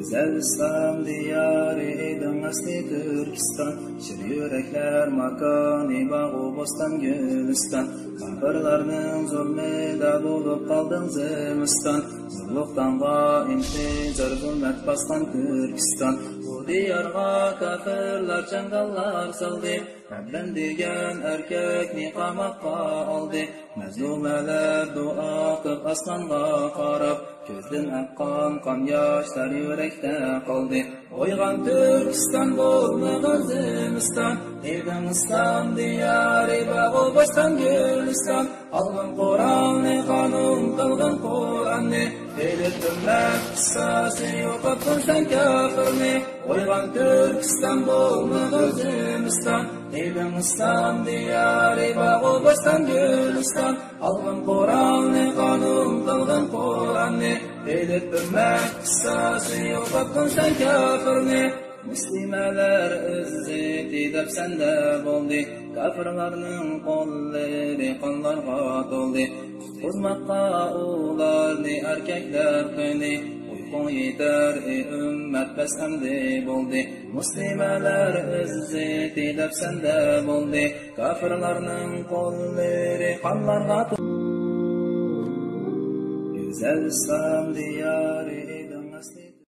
Güzel İslam diyarı edin asli Türkistan. Şir yürekler makanı bağı bostan Gülistan. Kafirlarning zulmida bo'lib qolding Zimiston. Zulluqdan intizor zulmat bosgan Turkiston. Bu diyorga kafirlar changallar soldi. Rabbim degan erkakni qamoqqa oldi. Mazlumalar duo qilib osmonga qarab, ko'zdan oqqan qon yoshlar yurakda qoldi. O'yg'on Turkiston bo'lmagan Zimiston. Edin İslam diyarı bağı bostan Güliston. Algın Kur'an'ı kanun kılgın Kur'an'ı. Elit ümmet kıssası yo'qotgin sen kafirni. O'yg'on Turkiston bo'lmagan Zimiston. Edin İslam diyarı bağı bostan Güliston. Algın Kur'an'ı kanun kılgın Kur'an'ı. Elit ümmet kıssası yo'qotgin sen kafirni. Müslümanlar izzeti deb sende bo'ldi. Kafirlarning qo'llari qonlarga to'ldi. Qutqizmoqqa ularni erkaklar qini. Uyqung yetar ey ummat bas amdi bo'ldi. Müslümanlar izzeti deb sende bo'ldi. Kafirlarning qo'llari qonlarga to'ldi. Güzel İslam diyarı